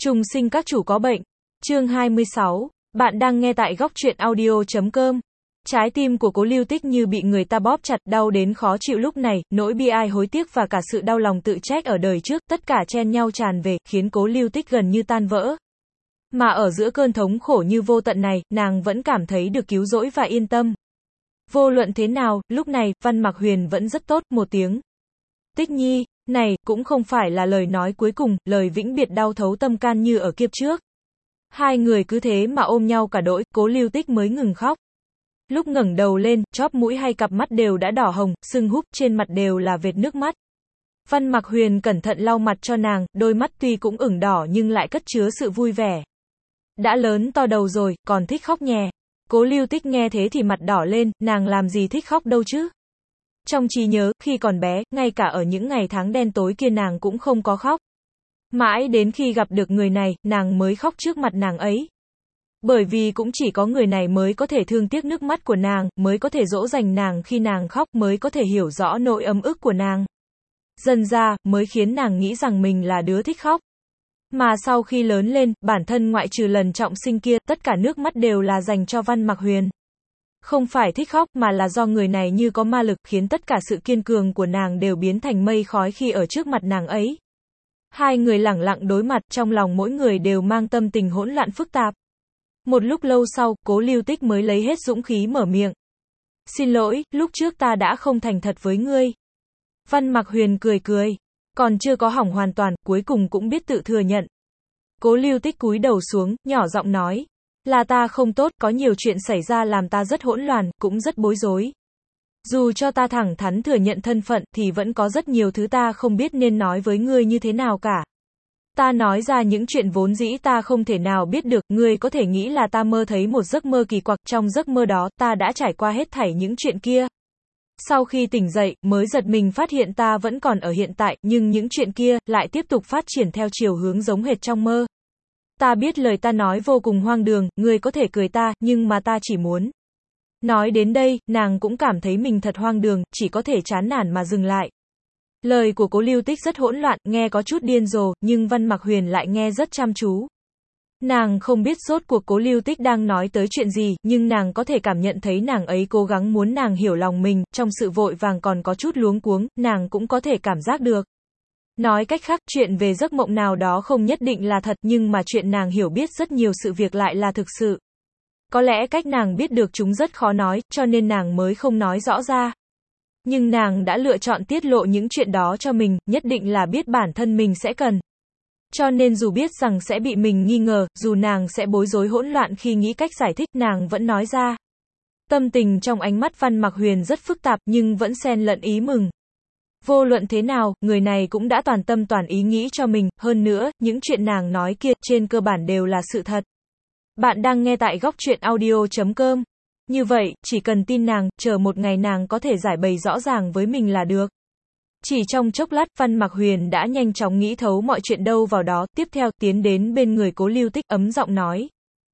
Trùng sinh các chủ có bệnh. Chương 26. Bạn đang nghe tại góc truyện audio.com. Trái tim của Cố Lưu Tích như bị người ta bóp chặt, đau đến khó chịu lúc này, nỗi bi ai hối tiếc và cả sự đau lòng tự trách ở đời trước, tất cả chen nhau tràn về, khiến Cố Lưu Tích gần như tan vỡ. Mà ở giữa cơn thống khổ như vô tận này, nàng vẫn cảm thấy được cứu rỗi và yên tâm. Vô luận thế nào, lúc này, Văn Mạc Huyền vẫn rất tốt, một tiếng. Tích nhi, này, cũng không phải là lời nói cuối cùng, lời vĩnh biệt đau thấu tâm can như ở kiếp trước. Hai người cứ thế mà ôm nhau cả đỗi, Cố Lưu Tích mới ngừng khóc. Lúc ngẩng đầu lên, chóp mũi hay cặp mắt đều đã đỏ hồng, sưng húp, trên mặt đều là vệt nước mắt. Văn Mạc Huyền cẩn thận lau mặt cho nàng, đôi mắt tuy cũng ửng đỏ nhưng lại cất chứa sự vui vẻ. Đã lớn to đầu rồi, còn thích khóc nhè. Cố Lưu Tích nghe thế thì mặt đỏ lên, nàng làm gì thích khóc đâu chứ. Trong trí nhớ, khi còn bé, ngay cả ở những ngày tháng đen tối kia nàng cũng không có khóc. Mãi đến khi gặp được người này, nàng mới khóc trước mặt nàng ấy. Bởi vì cũng chỉ có người này mới có thể thương tiếc nước mắt của nàng, mới có thể dỗ dành nàng khi nàng khóc, mới có thể hiểu rõ nỗi ấm ức của nàng. Dần ra, mới khiến nàng nghĩ rằng mình là đứa thích khóc. Mà sau khi lớn lên, bản thân ngoại trừ lần trọng sinh kia, tất cả nước mắt đều là dành cho Văn Mạc Huyền. Không phải thích khóc, mà là do người này như có ma lực, khiến tất cả sự kiên cường của nàng đều biến thành mây khói khi ở trước mặt nàng ấy. Hai người lẳng lặng đối mặt, trong lòng mỗi người đều mang tâm tình hỗn loạn phức tạp. Một lúc lâu sau, Cố Lưu Tích mới lấy hết dũng khí mở miệng. Xin lỗi, lúc trước ta đã không thành thật với ngươi. Văn Mạc Huyền cười cười. Còn chưa có hỏng hoàn toàn, cuối cùng cũng biết tự thừa nhận. Cố Lưu Tích cúi đầu xuống, nhỏ giọng nói. Là ta không tốt, có nhiều chuyện xảy ra làm ta rất hỗn loạn, cũng rất bối rối. Dù cho ta thẳng thắn thừa nhận thân phận, thì vẫn có rất nhiều thứ ta không biết nên nói với ngươi như thế nào cả. Ta nói ra những chuyện vốn dĩ ta không thể nào biết được, ngươi có thể nghĩ là ta mơ thấy một giấc mơ kỳ quặc, trong giấc mơ đó, ta đã trải qua hết thảy những chuyện kia. Sau khi tỉnh dậy, mới giật mình phát hiện ta vẫn còn ở hiện tại, nhưng những chuyện kia, lại tiếp tục phát triển theo chiều hướng giống hệt trong mơ. Ta biết lời ta nói vô cùng hoang đường, ngươi có thể cười ta, nhưng mà ta chỉ muốn. Nói đến đây, nàng cũng cảm thấy mình thật hoang đường, chỉ có thể chán nản mà dừng lại. Lời của Cố Lưu Tích rất hỗn loạn, nghe có chút điên rồ, nhưng Văn Mạc Huyền lại nghe rất chăm chú. Nàng không biết rốt cuộc Cố Lưu Tích đang nói tới chuyện gì, nhưng nàng có thể cảm nhận thấy nàng ấy cố gắng muốn nàng hiểu lòng mình, trong sự vội vàng còn có chút luống cuống, nàng cũng có thể cảm giác được. Nói cách khác, chuyện về giấc mộng nào đó không nhất định là thật, nhưng mà chuyện nàng hiểu biết rất nhiều sự việc lại là thực sự. Có lẽ cách nàng biết được chúng rất khó nói, cho nên nàng mới không nói rõ ra. Nhưng nàng đã lựa chọn tiết lộ những chuyện đó cho mình, nhất định là biết bản thân mình sẽ cần. Cho nên dù biết rằng sẽ bị mình nghi ngờ, dù nàng sẽ bối rối hỗn loạn khi nghĩ cách giải thích, nàng vẫn nói ra. Tâm tình trong ánh mắt Văn Mạc Huyền rất phức tạp, nhưng vẫn xen lẫn ý mừng. Vô luận thế nào, người này cũng đã toàn tâm toàn ý nghĩ cho mình, hơn nữa, những chuyện nàng nói kia, trên cơ bản đều là sự thật. Bạn đang nghe tại góc truyện audio.com. Như vậy, chỉ cần tin nàng, chờ một ngày nàng có thể giải bày rõ ràng với mình là được. Chỉ trong chốc lát, Văn Mạc Huyền đã nhanh chóng nghĩ thấu mọi chuyện đâu vào đó, tiếp theo, tiến đến bên người Cố Lưu Tích, ấm giọng nói.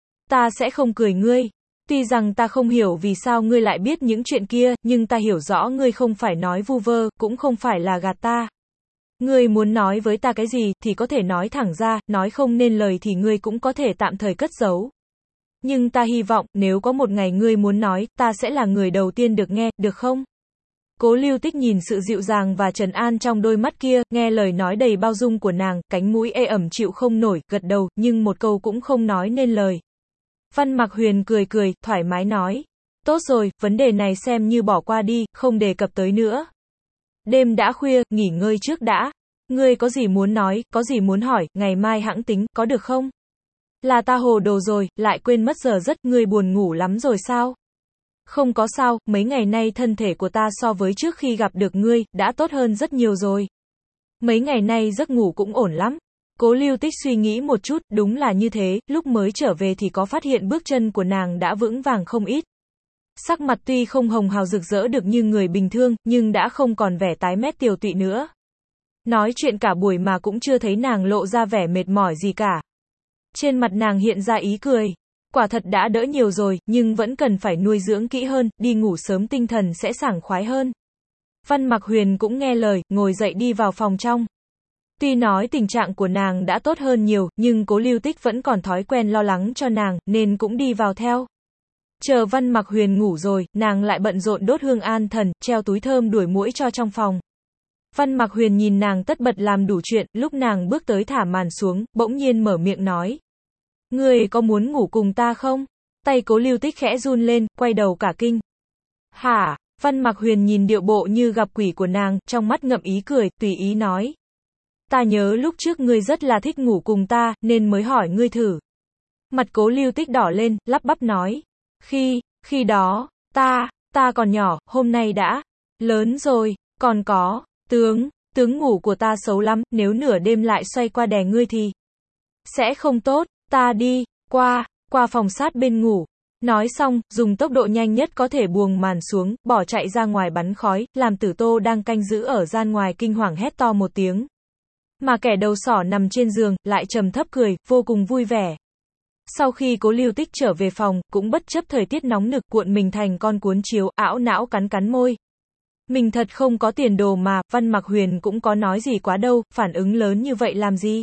Ta sẽ không cười ngươi. Tuy rằng ta không hiểu vì sao ngươi lại biết những chuyện kia, nhưng ta hiểu rõ ngươi không phải nói vu vơ, cũng không phải là gạt ta. Ngươi muốn nói với ta cái gì, thì có thể nói thẳng ra, nói không nên lời thì ngươi cũng có thể tạm thời cất giấu. Nhưng ta hy vọng, nếu có một ngày ngươi muốn nói, ta sẽ là người đầu tiên được nghe, được không? Cố Lưu Tích nhìn sự dịu dàng và trấn an trong đôi mắt kia, nghe lời nói đầy bao dung của nàng, cánh mũi ê ẩm chịu không nổi, gật đầu, nhưng một câu cũng không nói nên lời. Văn Mạc Huyền cười cười, thoải mái nói. Tốt rồi, vấn đề này xem như bỏ qua đi, không đề cập tới nữa. Đêm đã khuya, nghỉ ngơi trước đã. Ngươi có gì muốn nói, có gì muốn hỏi, ngày mai hẵng tính, có được không? Là ta hồ đồ rồi, lại quên mất giờ giấc, ngươi buồn ngủ lắm rồi sao? Không có sao, mấy ngày nay thân thể của ta so với trước khi gặp được ngươi, đã tốt hơn rất nhiều rồi. Mấy ngày nay giấc ngủ cũng ổn lắm. Cố Lưu Tích suy nghĩ một chút, đúng là như thế, lúc mới trở về thì có phát hiện bước chân của nàng đã vững vàng không ít. Sắc mặt tuy không hồng hào rực rỡ được như người bình thường, nhưng đã không còn vẻ tái mét tiều tụy nữa. Nói chuyện cả buổi mà cũng chưa thấy nàng lộ ra vẻ mệt mỏi gì cả. Trên mặt nàng hiện ra ý cười. Quả thật đã đỡ nhiều rồi, nhưng vẫn cần phải nuôi dưỡng kỹ hơn, đi ngủ sớm tinh thần sẽ sảng khoái hơn. Văn Mạc Huyền cũng nghe lời, ngồi dậy đi vào phòng trong. Tuy nói tình trạng của nàng đã tốt hơn nhiều, nhưng Cố Lưu Tích vẫn còn thói quen lo lắng cho nàng, nên cũng đi vào theo. Chờ Văn Mặc Huyền ngủ rồi, nàng lại bận rộn đốt hương an thần, treo túi thơm đuổi muỗi cho trong phòng. Văn Mặc Huyền nhìn nàng tất bật làm đủ chuyện, lúc nàng bước tới thả màn xuống, bỗng nhiên mở miệng nói. Ngươi có muốn ngủ cùng ta không? Tay Cố Lưu Tích khẽ run lên, quay đầu cả kinh. Hả? Văn Mặc Huyền nhìn điệu bộ như gặp quỷ của nàng, trong mắt ngậm ý cười, tùy ý nói. Ta nhớ lúc trước ngươi rất là thích ngủ cùng ta, nên mới hỏi ngươi thử. Mặt Cố Lưu Tích đỏ lên, lắp bắp nói. Khi đó, ta còn nhỏ, hôm nay đã lớn rồi, còn có, tướng ngủ của ta xấu lắm, nếu nửa đêm lại xoay qua đè ngươi thì sẽ không tốt, ta đi, qua phòng sát bên ngủ. Nói xong, dùng tốc độ nhanh nhất có thể buông màn xuống, bỏ chạy ra ngoài bắn khói, làm Tử Tô đang canh giữ ở gian ngoài kinh hoàng hét to một tiếng. Mà kẻ đầu sỏ nằm trên giường, lại trầm thấp cười, vô cùng vui vẻ. Sau khi Cố Lưu Tích trở về phòng, cũng bất chấp thời tiết nóng nực, cuộn mình thành con cuốn chiếu, ảo não cắn môi. Mình thật không có tiền đồ mà, Văn Mặc Huyền cũng có nói gì quá đâu, phản ứng lớn như vậy làm gì?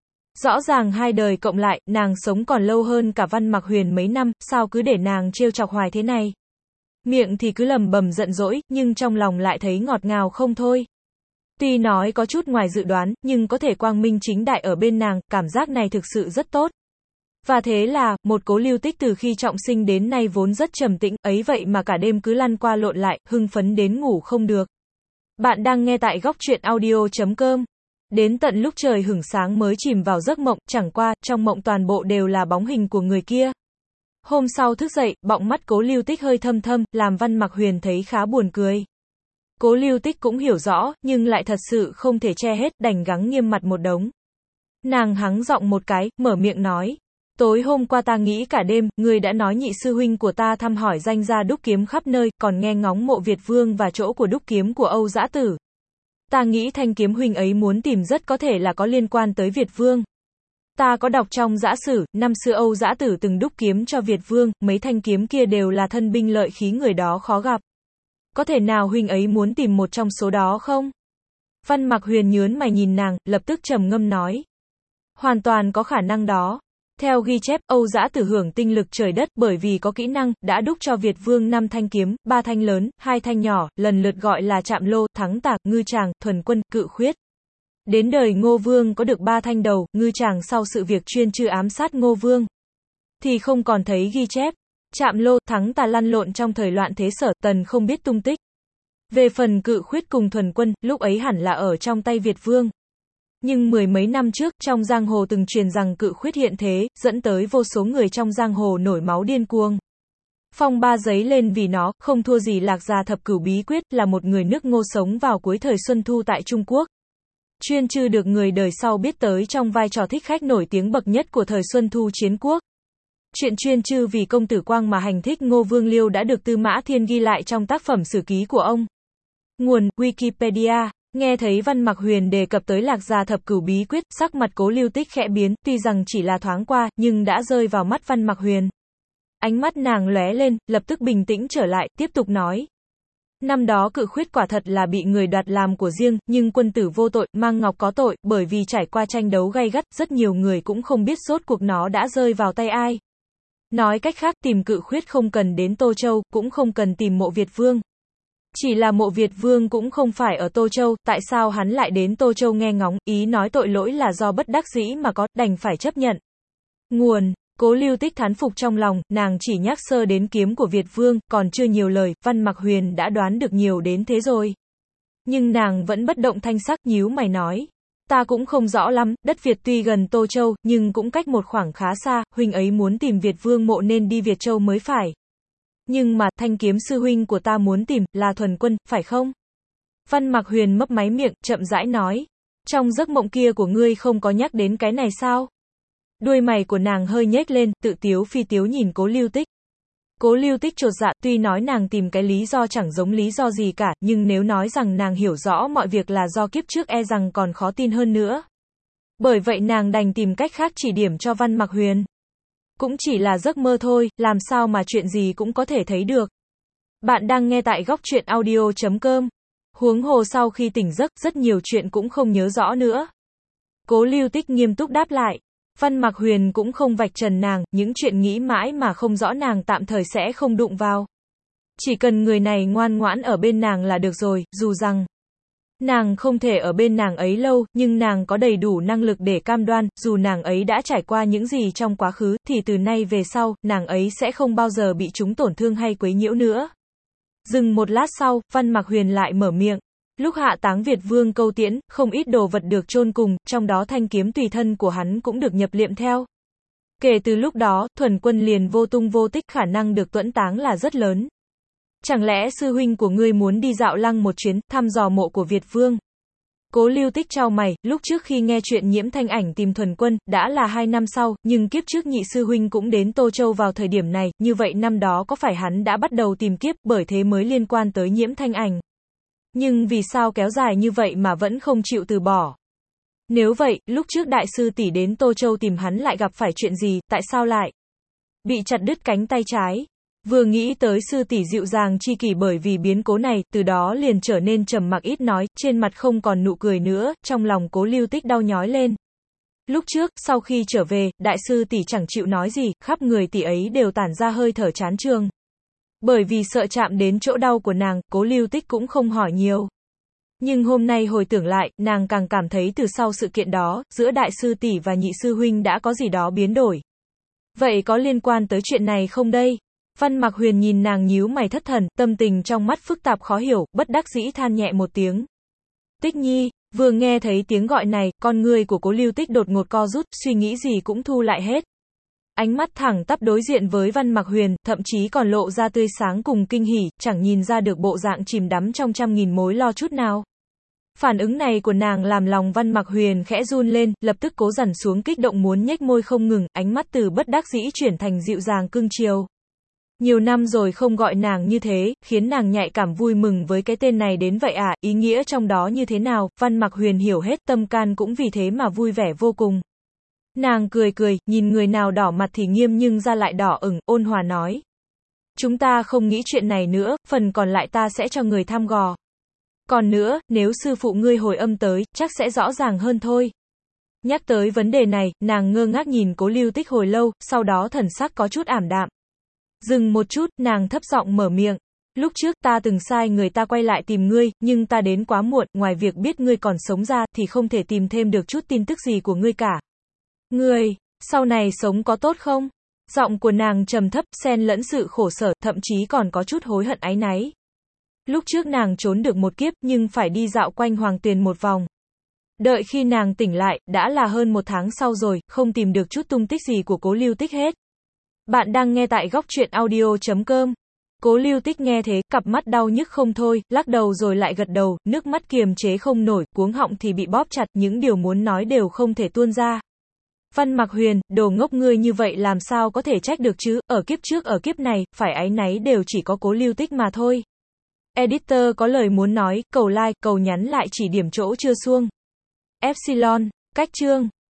Rõ ràng hai đời cộng lại, nàng sống còn lâu hơn cả Văn Mặc Huyền mấy năm, sao cứ để nàng trêu chọc hoài thế này? Miệng thì cứ lầm bầm giận dỗi, nhưng trong lòng lại thấy ngọt ngào không thôi. Tuy nói có chút ngoài dự đoán, nhưng có thể quang minh chính đại ở bên nàng, cảm giác này thực sự rất tốt. Và thế là, một Cố Lưu Tích từ khi trọng sinh đến nay vốn rất trầm tĩnh, ấy vậy mà cả đêm cứ lăn qua lộn lại, hưng phấn đến ngủ không được. Bạn đang nghe tại góc truyện audio.com. Đến tận lúc trời hửng sáng mới chìm vào giấc mộng, chẳng qua, trong mộng toàn bộ đều là bóng hình của người kia. Hôm sau thức dậy, bọng mắt Cố Lưu Tích hơi thâm thâm, làm Văn Mặc Huyền thấy khá buồn cười. Cố Lưu Tích cũng hiểu rõ, nhưng lại thật sự không thể che hết, đành gắng nghiêm mặt một đống. Nàng hắng giọng một cái, mở miệng nói. Tối hôm qua ta nghĩ cả đêm, ngươi đã nói nhị sư huynh của ta thăm hỏi danh gia đúc kiếm khắp nơi, còn nghe ngóng mộ Việt Vương và chỗ của đúc kiếm của Âu Dã Tử. Ta nghĩ thanh kiếm huynh ấy muốn tìm rất có thể là có liên quan tới Việt Vương. Ta có đọc trong Dã Sử, năm xưa Âu Dã Tử từng đúc kiếm cho Việt Vương, mấy thanh kiếm kia đều là thân binh lợi khí người đó khó gặp. Có thể nào huynh ấy muốn tìm một trong số đó không? Văn Mặc Huyền nhớn mày nhìn nàng, lập tức trầm ngâm nói. Hoàn toàn có khả năng đó. Theo ghi chép, Âu Dã Tử hưởng tinh lực trời đất bởi vì có kỹ năng, đã đúc cho Việt Vương 5 thanh kiếm, 3 thanh lớn, 2 thanh nhỏ, lần lượt gọi là Trạm Lô, Thắng Tạc, Ngư Tràng, Thuần Quân, Cự Khuyết. Đến đời Ngô Vương có được 3 thanh đầu, Ngư Tràng sau sự việc chuyên trừ ám sát Ngô Vương thì không còn thấy ghi chép. Trạm Lô, Thắng Tà lăn lộn trong thời loạn thế Sở Tần không biết tung tích. Về phần Cự Khuyết cùng Thuần Quân, lúc ấy hẳn là ở trong tay Việt Vương. Nhưng mười mấy năm trước, trong giang hồ từng truyền rằng Cự Khuyết hiện thế, dẫn tới vô số người trong giang hồ nổi máu điên cuồng. Phong ba giấy lên vì nó, không thua gì Lạc Gia Thập Cửu Bí Quyết, là một người nước Ngô sống vào cuối thời Xuân Thu tại Trung Quốc. Chuyên chư được người đời sau biết tới trong vai trò thích khách nổi tiếng bậc nhất của thời Xuân Thu chiến quốc. Chuyện chuyên chư vì công tử Quang mà hành thích Ngô Vương Liêu đã được Tư Mã Thiên ghi lại trong tác phẩm sử ký của ông. Nguồn: Wikipedia. Nghe thấy Văn Mặc Huyền đề cập tới Lạc Gia Thập Cửu Bí Quyết, sắc mặt Cố Lưu Tích khẽ biến, tuy rằng chỉ là thoáng qua, nhưng đã rơi vào mắt Văn Mặc Huyền. Ánh mắt nàng lóe lên, lập tức bình tĩnh trở lại, tiếp tục nói. Năm đó Cự Khuyết quả thật là bị người đoạt làm của riêng, nhưng quân tử vô tội, Mang Ngọc có tội, bởi vì trải qua tranh đấu gay gắt, rất nhiều người cũng không biết rốt cuộc nó đã rơi vào tay ai. Nói cách khác, tìm Cự Khuyết không cần đến Tô Châu, cũng không cần tìm mộ Việt Vương. Chỉ là mộ Việt Vương cũng không phải ở Tô Châu, tại sao hắn lại đến Tô Châu nghe ngóng, ý nói tội lỗi là do bất đắc dĩ mà có, đành phải chấp nhận. Nguồn: Cố Lưu Tích thán phục trong lòng, nàng chỉ nhắc sơ đến kiếm của Việt Vương, còn chưa nhiều lời, Văn Mặc Huyền đã đoán được nhiều đến thế rồi. Nhưng nàng vẫn bất động thanh sắc, nhíu mày nói. Ta cũng không rõ lắm, đất Việt tuy gần Tô Châu, nhưng cũng cách một khoảng khá xa, huynh ấy muốn tìm Việt Vương mộ nên đi Việt Châu mới phải. Nhưng mà, thanh kiếm sư huynh của ta muốn tìm, là Thuần Quân, phải không? Văn Mặc Huyền mấp máy miệng, chậm rãi nói. Trong giấc mộng kia của ngươi không có nhắc đến cái này sao? Đuôi mày của nàng hơi nhếch lên, tự tiếu phi tiếu nhìn Cố Lưu Tích. Cố Lưu Tích chột dạ, tuy nói nàng tìm cái lý do chẳng giống lý do gì cả, nhưng nếu nói rằng nàng hiểu rõ mọi việc là do kiếp trước e rằng còn khó tin hơn nữa. Bởi vậy nàng đành tìm cách khác chỉ điểm cho Văn Mặc Huyền. Cũng chỉ là giấc mơ thôi, làm sao mà chuyện gì cũng có thể thấy được. Bạn đang nghe tại góc truyện audio.com. Huống hồ sau khi tỉnh giấc, rất nhiều chuyện cũng không nhớ rõ nữa. Cố Lưu Tích nghiêm túc đáp lại. Văn Mạc Huyền cũng không vạch trần nàng, những chuyện nghĩ mãi mà không rõ nàng tạm thời sẽ không đụng vào. Chỉ cần người này ngoan ngoãn ở bên nàng là được rồi, dù rằng nàng không thể ở bên nàng ấy lâu, nhưng nàng có đầy đủ năng lực để cam đoan, dù nàng ấy đã trải qua những gì trong quá khứ, thì từ nay về sau, nàng ấy sẽ không bao giờ bị chúng tổn thương hay quấy nhiễu nữa. Dừng một lát sau, Văn Mạc Huyền lại mở miệng. Lúc hạ táng Việt Vương câu tiễn, không ít đồ vật được chôn cùng, trong đó thanh kiếm tùy thân của hắn cũng được nhập liệm theo. Kể từ lúc đó, Thuần Quân liền vô tung vô tích, khả năng được tuẫn táng là rất lớn. Chẳng lẽ sư huynh của ngươi muốn đi dạo lăng một chuyến, thăm dò mộ của Việt Vương? Cố Lưu Tích chau mày, lúc trước khi nghe chuyện Nhiễm Thanh Ảnh tìm Thuần Quân, đã là 2 năm sau, nhưng kiếp trước nhị sư huynh cũng đến Tô Châu vào thời điểm này, như vậy năm đó có phải hắn đã bắt đầu tìm kiếp, bởi thế mới liên quan tới Nhiễm Thanh Ảnh? Nhưng vì sao kéo dài như vậy mà vẫn không chịu từ bỏ? Nếu vậy, lúc trước đại sư tỷ đến Tô Châu tìm hắn lại gặp phải chuyện gì, tại sao lại bị chặt đứt cánh tay trái? Vừa nghĩ tới sư tỷ dịu dàng chi kỷ bởi vì biến cố này, từ đó liền trở nên trầm mặc ít nói, trên mặt không còn nụ cười nữa, trong lòng Cố Lưu Tích đau nhói lên. Lúc trước, sau khi trở về, đại sư tỷ chẳng chịu nói gì, khắp người tỷ ấy đều tản ra hơi thở chán chường. Bởi vì sợ chạm đến chỗ đau của nàng, Cố Lưu Tích cũng không hỏi nhiều. Nhưng hôm nay hồi tưởng lại, nàng càng cảm thấy từ sau sự kiện đó, giữa đại sư tỷ và nhị sư huynh đã có gì đó biến đổi. Vậy có liên quan tới chuyện này không đây? Văn Mạc Huyền nhìn nàng nhíu mày thất thần, tâm tình trong mắt phức tạp khó hiểu, bất đắc dĩ than nhẹ một tiếng. Tích Nhi, vừa nghe thấy tiếng gọi này, con người của Cố Lưu Tích đột ngột co rút, suy nghĩ gì cũng thu lại hết. Ánh mắt thẳng tắp đối diện với Văn Mạc Huyền, thậm chí còn lộ ra tươi sáng cùng kinh hỉ, chẳng nhìn ra được bộ dạng chìm đắm trong trăm nghìn mối lo chút nào. Phản ứng này của nàng làm lòng Văn Mạc Huyền khẽ run lên, lập tức cố dằn xuống kích động muốn nhếch môi không ngừng, ánh mắt từ bất đắc dĩ chuyển thành dịu dàng cưng chiều. Nhiều năm rồi không gọi nàng như thế, khiến nàng nhạy cảm vui mừng với cái tên này đến vậy à, ý nghĩa trong đó như thế nào, Văn Mạc Huyền hiểu hết, tâm can cũng vì thế mà vui vẻ vô cùng. Nàng cười cười, nhìn người nào đỏ mặt thì nghiêm nhưng da lại đỏ ửng, ôn hòa nói. Chúng ta không nghĩ chuyện này nữa, phần còn lại ta sẽ cho người thăm dò. Còn nữa, nếu sư phụ ngươi hồi âm tới, chắc sẽ rõ ràng hơn thôi. Nhắc tới vấn đề này, nàng ngơ ngác nhìn Cố Lưu Tích hồi lâu, sau đó thần sắc có chút ảm đạm. Dừng một chút, nàng thấp giọng mở miệng. Lúc trước ta từng sai người ta quay lại tìm ngươi, nhưng ta đến quá muộn, ngoài việc biết ngươi còn sống ra, thì không thể tìm thêm được chút tin tức gì của ngươi cả. Ngươi, sau này sống có tốt không? Giọng của nàng trầm thấp, xen lẫn sự khổ sở, thậm chí còn có chút hối hận áy náy. Lúc trước nàng trốn được một kiếp, nhưng phải đi dạo quanh Hoàng Tuyền một vòng. Đợi khi nàng tỉnh lại, đã là hơn 1 tháng sau rồi, không tìm được chút tung tích gì của Cố Lưu Tích hết. Bạn đang nghe tại góc truyện audio.com. Cố Lưu Tích nghe thế, cặp mắt đau nhức không thôi, lắc đầu rồi lại gật đầu, nước mắt kiềm chế không nổi, cuống họng thì bị bóp chặt, những điều muốn nói đều không thể tuôn ra. Văn Mạc Huyền, đồ ngốc ngươi như vậy làm sao có thể trách được chứ, ở kiếp trước ở kiếp này, phải áy náy đều chỉ có Cố Lưu Tích mà thôi. Editor có lời muốn nói, cầu like, cầu nhắn lại chỉ điểm chỗ chưa xuông. Epsilon, cách chương.